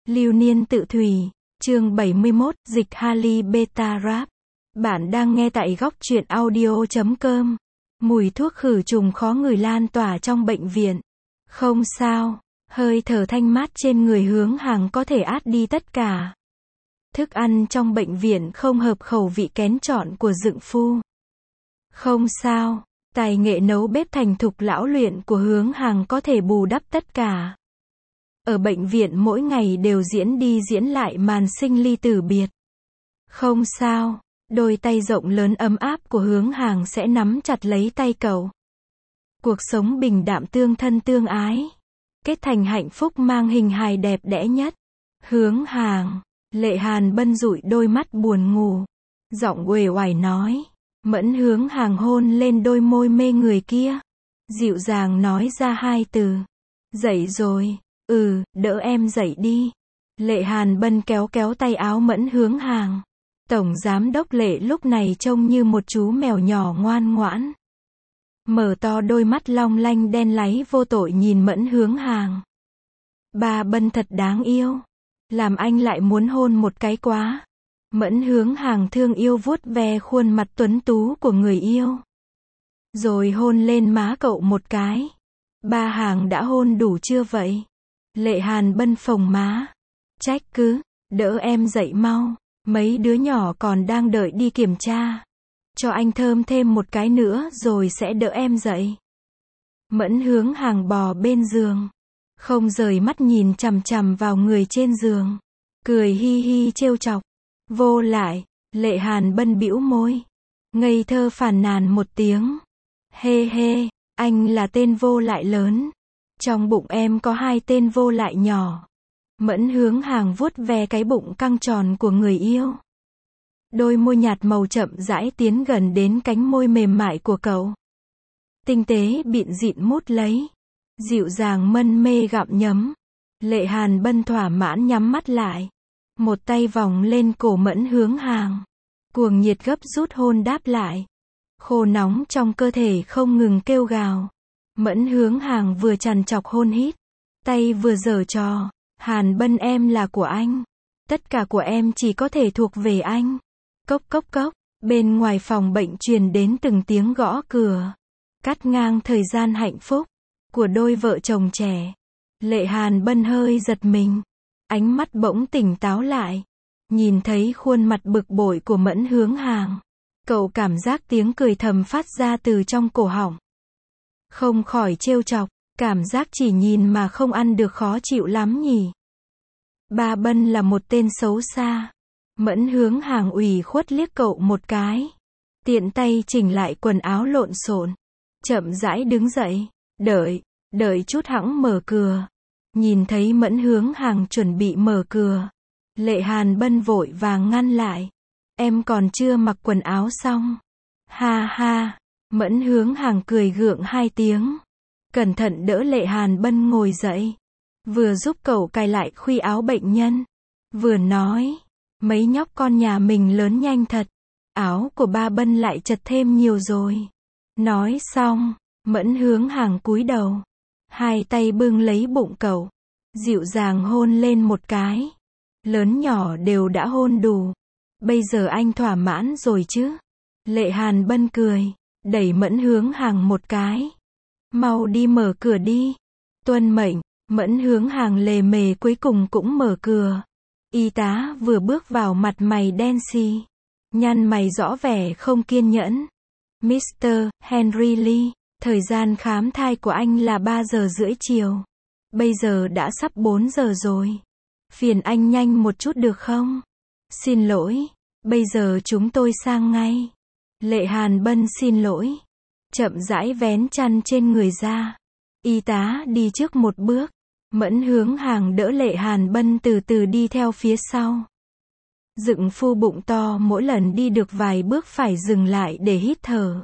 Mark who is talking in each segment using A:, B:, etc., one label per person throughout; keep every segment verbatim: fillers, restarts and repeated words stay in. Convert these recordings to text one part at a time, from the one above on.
A: Lưu niên tự thủy, chương bảy mươi mốt, dịch Harley Beta Rap. Bạn đang nghe tại góc truyện audio chấm com. Mùi thuốc khử trùng khó ngửi lan tỏa trong bệnh viện. Không sao, hơi thở thanh mát trên người Hướng Hàng có thể át đi tất cả. Thức ăn trong bệnh viện không hợp khẩu vị kén chọn của Dượng Phu. Không sao, tài nghệ nấu bếp thành thục lão luyện của Hướng Hàng có thể bù đắp tất cả. Ở bệnh viện mỗi ngày đều diễn đi diễn lại màn sinh ly tử biệt. Không sao, đôi tay rộng lớn ấm áp của Hướng Hàng sẽ nắm chặt lấy tay cậu. Cuộc sống bình đạm tương thân tương ái, kết thành hạnh phúc mang hình hài đẹp đẽ nhất. Hướng Hàng, Lệ Hàn Bân dụi đôi mắt buồn ngủ, giọng uể oải nói. Mẫn Hướng Hàng hôn lên đôi môi mê người kia, dịu dàng nói ra hai từ. Dậy rồi. Ừ, đỡ em dậy đi. Lệ Hàn Bân kéo kéo tay áo Mẫn Hướng Hàng. Tổng giám đốc Lệ lúc này trông như một chú mèo nhỏ ngoan ngoãn. Mở to đôi mắt long lanh đen láy vô tội nhìn Mẫn Hướng Hàng. Ba Bân thật đáng yêu. Làm anh lại muốn hôn một cái quá. Mẫn Hướng Hàng thương yêu vuốt ve khuôn mặt tuấn tú của người yêu. Rồi hôn lên má cậu một cái. Ba Hàng đã hôn đủ chưa vậy? Lệ Hàn Bân phồng má. Trách cứ, đỡ em dậy mau. Mấy đứa nhỏ còn đang đợi đi kiểm tra. Cho anh thơm thêm một cái nữa rồi sẽ đỡ em dậy. Mẫn Hướng Hàng bò bên giường, không rời mắt nhìn chằm chằm vào người trên giường. Cười hi hi trêu chọc. Vô lại, Lệ Hàn Bân bĩu môi. Ngây thơ phàn nàn một tiếng. Hê hê, anh là tên vô lại lớn. Trong bụng em có hai tên vô lại nhỏ. Mẫn Hướng Hàng vuốt ve cái bụng căng tròn của người yêu. Đôi môi nhạt màu chậm rãi tiến gần đến cánh môi mềm mại của cậu. Tinh tế bịn dịn mút lấy. Dịu dàng mân mê gặm nhấm. Lệ Hàn Bân thỏa mãn nhắm mắt lại. Một tay vòng lên cổ Mẫn Hướng Hàng. Cuồng nhiệt gấp rút hôn đáp lại. Khô nóng trong cơ thể không ngừng kêu gào. Mẫn Hướng Hàng vừa trằn trọc hôn hít, tay vừa giở trò. Hàn Bân em là của anh. Tất cả của em chỉ có thể thuộc về anh. Cốc cốc cốc. Bên ngoài phòng bệnh truyền đến từng tiếng gõ cửa. Cắt ngang thời gian hạnh phúc của đôi vợ chồng trẻ. Lệ Hàn Bân hơi giật mình. Ánh mắt bỗng tỉnh táo lại. Nhìn thấy khuôn mặt bực bội của Mẫn Hướng Hàng. Cậu cảm giác tiếng cười thầm phát ra từ trong cổ họng. Không khỏi trêu chọc, cảm giác chỉ nhìn mà không ăn được khó chịu lắm nhỉ. Ba Bân là một tên xấu xa. Mẫn Hướng Hàng ủy khuất liếc cậu một cái. Tiện tay chỉnh lại quần áo lộn xộn. Chậm rãi đứng dậy. Đợi, đợi chút hẵng mở cửa. Nhìn thấy Mẫn Hướng Hàng chuẩn bị mở cửa. Lệ Hàn Bân vội vàng ngăn lại. Em còn chưa mặc quần áo xong. Ha ha. Mẫn Hướng Hàng cười gượng hai tiếng. Cẩn thận đỡ Lệ Hàn Bân ngồi dậy. Vừa giúp cậu cài lại khuy áo bệnh nhân. Vừa nói. Mấy nhóc con nhà mình lớn nhanh thật. Áo của ba Bân lại chật thêm nhiều rồi. Nói xong, Mẫn Hướng Hàng cúi đầu. Hai tay bưng lấy bụng cậu. Dịu dàng hôn lên một cái. Lớn nhỏ đều đã hôn đủ. Bây giờ anh thỏa mãn rồi chứ? Lệ Hàn Bân cười. Đẩy Mẫn Hướng Hàng một cái. Mau đi mở cửa đi. Tuân mệnh. Mẫn Hướng Hàng lề mề cuối cùng cũng mở cửa. Y tá vừa bước vào mặt mày đen xì. Nhăn mày rõ vẻ không kiên nhẫn. mít tơ Henry Lee, thời gian khám thai của anh là ba giờ rưỡi chiều. Bây giờ đã sắp bốn giờ rồi. Phiền anh nhanh một chút được không? Xin lỗi. Bây giờ chúng tôi sang ngay. Lệ Hàn Bân xin lỗi. Chậm rãi vén chăn trên người ra. Y tá đi trước một bước. Mẫn Hướng Hàng đỡ Lệ Hàn Bân từ từ đi theo phía sau. Dượng Phu bụng to mỗi lần đi được vài bước phải dừng lại để hít thở.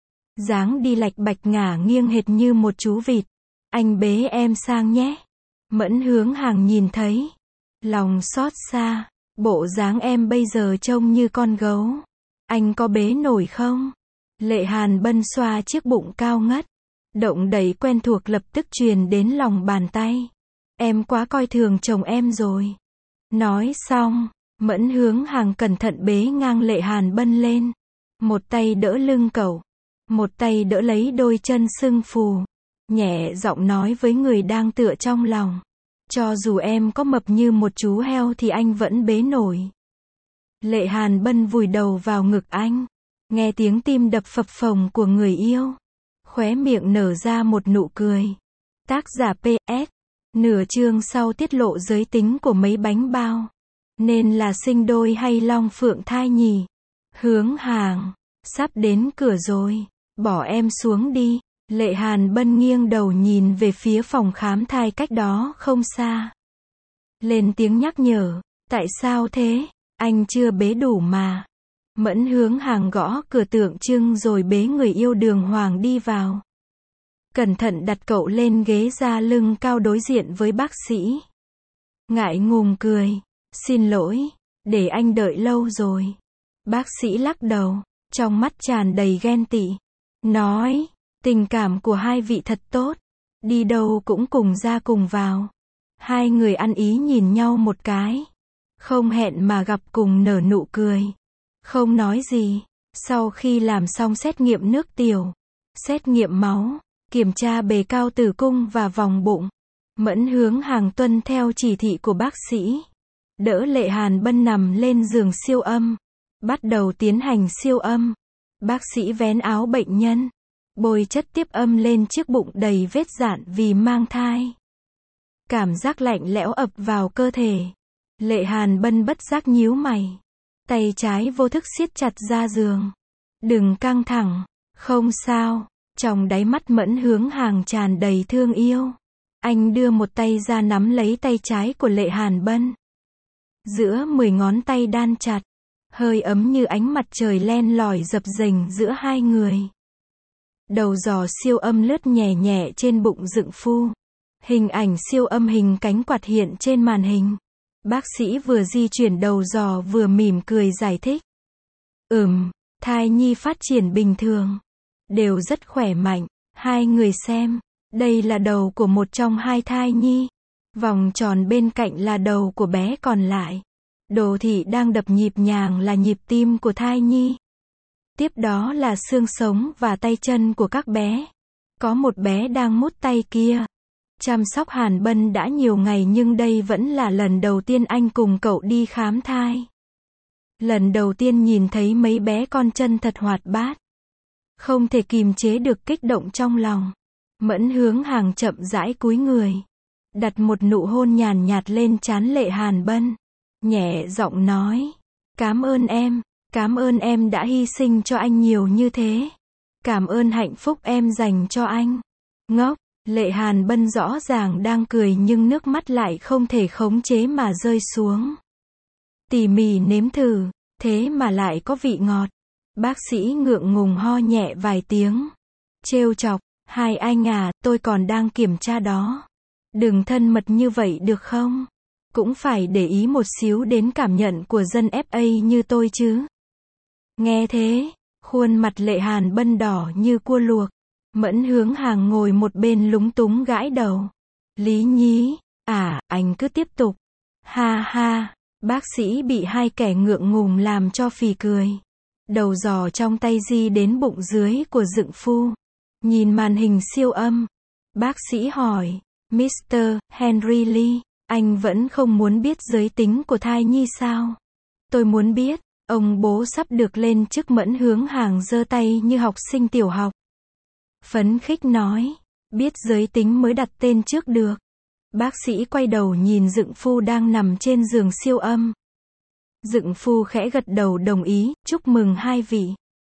A: Dáng đi lạch bạch ngả nghiêng hệt như một chú vịt. Anh bế em sang nhé. Mẫn Hướng Hàng nhìn thấy. Lòng xót xa. Bộ dáng em bây giờ trông như con gấu. Anh có bế nổi không? Lệ Hàn Bân xoa chiếc bụng cao ngất. Động đẩy quen thuộc lập tức truyền đến lòng bàn tay. Em quá coi thường chồng em rồi. Nói xong, Mẫn Hướng Hàng cẩn thận bế ngang Lệ Hàn Bân lên. Một tay đỡ lưng cậu, một tay đỡ lấy đôi chân sưng phù. Nhẹ giọng nói với người đang tựa trong lòng. Cho dù em có mập như một chú heo thì anh vẫn bế nổi. Lệ Hàn Bân vùi đầu vào ngực anh. Nghe tiếng tim đập phập phồng của người yêu. Khóe miệng nở ra một nụ cười. Tác giả pê ét. Nửa chương sau tiết lộ giới tính của mấy bánh bao. Nên là sinh đôi hay long phượng thai nhỉ? Hướng Hàng. Sắp đến cửa rồi. Bỏ em xuống đi. Lệ Hàn Bân nghiêng đầu nhìn về phía phòng khám thai cách đó không xa. Lên tiếng nhắc nhở. Tại sao thế? Anh chưa bế đủ mà. Mẫn Hướng Hàng gõ cửa tượng trưng rồi bế người yêu Đường Hoàng đi vào. Cẩn thận đặt cậu lên ghế da lưng cao đối diện với bác sĩ. Ngại ngùng cười. Xin lỗi, để anh đợi lâu rồi. Bác sĩ lắc đầu, trong mắt tràn đầy ghen tị. Nói, tình cảm của hai vị thật tốt. Đi đâu cũng cùng ra cùng vào. Hai người ăn ý nhìn nhau một cái. Không hẹn mà gặp cùng nở nụ cười. Không nói gì. Sau khi làm xong xét nghiệm nước tiểu, xét nghiệm máu, kiểm tra bề cao tử cung và vòng bụng, Mẫn Hướng Hàng tuân theo chỉ thị của bác sĩ. Đỡ Lệ Hàn Bân nằm lên giường siêu âm. Bắt đầu tiến hành siêu âm. Bác sĩ vén áo bệnh nhân. Bôi chất tiếp âm lên chiếc bụng đầy vết rạn vì mang thai. Cảm giác lạnh lẽo ập vào cơ thể. Lệ Hàn Bân bất giác nhíu mày. Tay trái vô thức siết chặt ra giường. Đừng căng thẳng. Không sao. Trong đáy mắt Mẫn Hướng Hàng tràn đầy thương yêu. Anh đưa một tay ra nắm lấy tay trái của Lệ Hàn Bân. Giữa mười ngón tay đan chặt. Hơi ấm như ánh mặt trời len lỏi dập dềnh giữa hai người. Đầu giò siêu âm lướt nhẹ nhẹ trên bụng dựng phu. Hình ảnh siêu âm hình cánh quạt hiện trên màn hình. Bác sĩ vừa di chuyển đầu giò vừa mỉm cười giải thích. Ừm, thai nhi phát triển bình thường. Đều rất khỏe mạnh. Hai người xem. Đây là đầu của một trong hai thai nhi. Vòng tròn bên cạnh là đầu của bé còn lại. Đồ thị đang đập nhịp nhàng là nhịp tim của thai nhi. Tiếp đó là xương sống và tay chân của các bé. Có một bé đang mút tay kia. Chăm sóc Hàn Bân đã nhiều ngày nhưng đây vẫn là lần đầu tiên anh cùng cậu đi khám thai. Lần đầu tiên nhìn thấy mấy bé con chân thật hoạt bát. Không thể kìm chế được kích động trong lòng. Mẫn Hướng Hàng chậm rãi cúi người. Đặt một nụ hôn nhàn nhạt lên trán Lệ Hàn Bân. Nhẹ giọng nói. Cảm ơn em. Cảm ơn em đã hy sinh cho anh nhiều như thế. Cảm ơn hạnh phúc em dành cho anh. Ngốc. Lệ Hàn Bân rõ ràng đang cười nhưng nước mắt lại không thể khống chế mà rơi xuống. Tỉ mỉ nếm thử. Thế mà lại có vị ngọt. Bác sĩ ngượng ngùng ho nhẹ vài tiếng. Trêu chọc. Hai anh à, tôi còn đang kiểm tra đó. Đừng thân mật như vậy được không? Cũng phải để ý một xíu đến cảm nhận của dân ép a như tôi chứ. Nghe thế, khuôn mặt Lệ Hàn Bân đỏ như cua luộc. Mẫn Hướng Hàng ngồi một bên lúng túng gãi đầu. Lý nhí, à, anh cứ tiếp tục. Ha ha, bác sĩ bị hai kẻ ngượng ngùng làm cho phì cười. Đầu giò trong tay di đến bụng dưới của dựng phu. Nhìn màn hình siêu âm. Bác sĩ hỏi, mít tơ Henry Lee, anh vẫn không muốn biết giới tính của thai nhi sao? Tôi muốn biết. Ông bố sắp được lên chức. Mẫn Hướng Hàng giơ tay như học sinh tiểu học. Phấn khích nói, biết giới tính mới đặt tên trước được. Bác sĩ quay đầu nhìn dựng phu đang nằm trên giường siêu âm. Dựng phu khẽ gật đầu đồng ý, chúc mừng hai vị.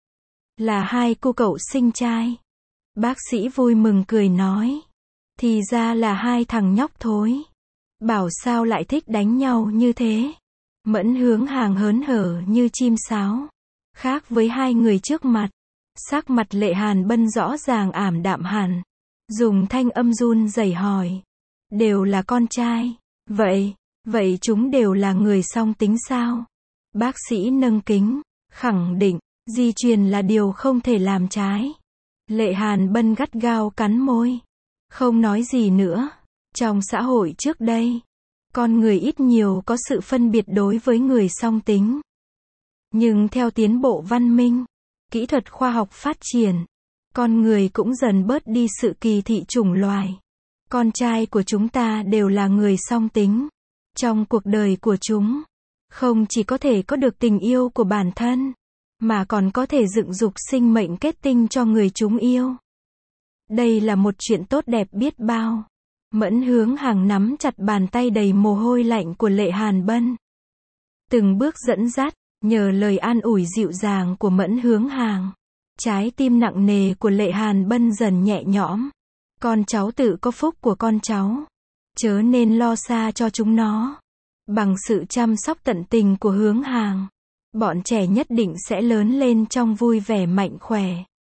A: Là hai cô cậu sinh trai. Bác sĩ vui mừng cười nói. Thì ra là hai thằng nhóc thối. Bảo sao lại thích đánh nhau như thế. Mẫn Hướng Hàng hớn hở như chim sáo. Khác với hai người trước mặt. Sắc mặt Lệ Hàn Bân rõ ràng ảm đạm hẳn. Dùng thanh âm run rẩy hỏi. Đều là con trai. Vậy, vậy chúng đều là người song tính sao? Bác sĩ nâng kính, khẳng định, di truyền là điều không thể làm trái. Lệ Hàn Bân gắt gao cắn môi. Không nói gì nữa. Trong xã hội trước đây, Con người ít nhiều có sự phân biệt đối với người song tính. Nhưng theo tiến bộ văn minh, kỹ thuật khoa học phát triển, con người cũng dần bớt đi sự kỳ thị chủng loài. Con trai của chúng ta đều là người song tính. Trong cuộc đời của chúng, không chỉ có thể có được tình yêu của bản thân, mà còn có thể dựng dục sinh mệnh kết tinh cho người chúng yêu. Đây là một chuyện tốt đẹp biết bao. Mẫn Hướng Hàng nắm chặt bàn tay đầy mồ hôi lạnh của Lệ Hàn Bân. Từng bước dẫn dắt, nhờ lời an ủi dịu dàng của Mẫn Hướng Hàng, trái tim nặng nề của Lệ Hàn Bân dần nhẹ nhõm. Con cháu tự có phúc của con cháu, chớ nên lo xa cho chúng nó. Bằng sự chăm sóc tận tình của Hướng Hàng, bọn trẻ nhất định sẽ lớn lên trong vui vẻ mạnh khỏe.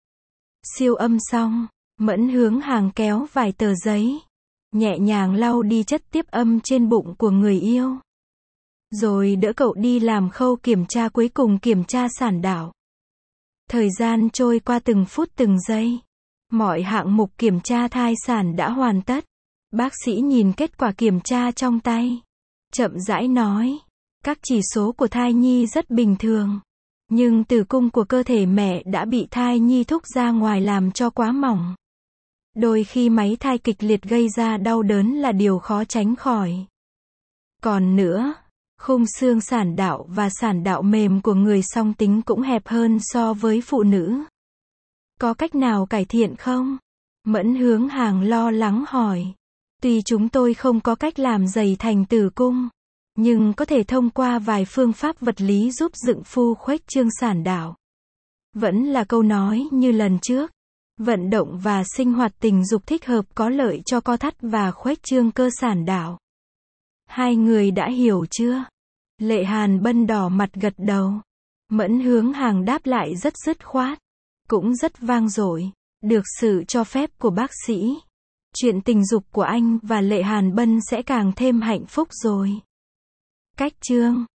A: Siêu âm xong, Mẫn Hướng Hàng kéo vài tờ giấy, nhẹ nhàng lau đi chất tiếp âm trên bụng của người yêu. Rồi đỡ cậu đi làm khâu kiểm tra cuối cùng, kiểm tra sản đạo. Thời gian trôi qua từng phút từng giây. Mọi hạng mục kiểm tra thai sản đã hoàn tất. Bác sĩ nhìn kết quả kiểm tra trong tay, chậm rãi nói, các chỉ số của thai nhi rất bình thường. Nhưng tử cung của cơ thể mẹ đã bị thai nhi thúc ra ngoài làm cho quá mỏng. Đôi khi máy thai kịch liệt gây ra đau đớn là điều khó tránh khỏi. Còn nữa, khung xương sản đạo và sản đạo mềm của người song tính cũng hẹp hơn so với phụ nữ. Có cách nào cải thiện không? Mẫn Hướng Hàng lo lắng hỏi. Tuy chúng tôi không có cách làm dày thành tử cung, nhưng có thể thông qua vài phương pháp vật lý giúp dựng phu khuếch trương sản đạo. Vẫn là câu nói như lần trước. Vận động và sinh hoạt tình dục thích hợp có lợi cho co thắt và khuếch trương cơ sản đạo. Hai người đã hiểu chưa? Lệ Hàn Bân đỏ mặt gật đầu. Mẫn Hướng Hàng đáp lại rất dứt khoát, cũng rất vang dội. Được sự cho phép của bác sĩ, chuyện tình dục của anh và Lệ Hàn Bân sẽ càng thêm hạnh phúc rồi. Cách chương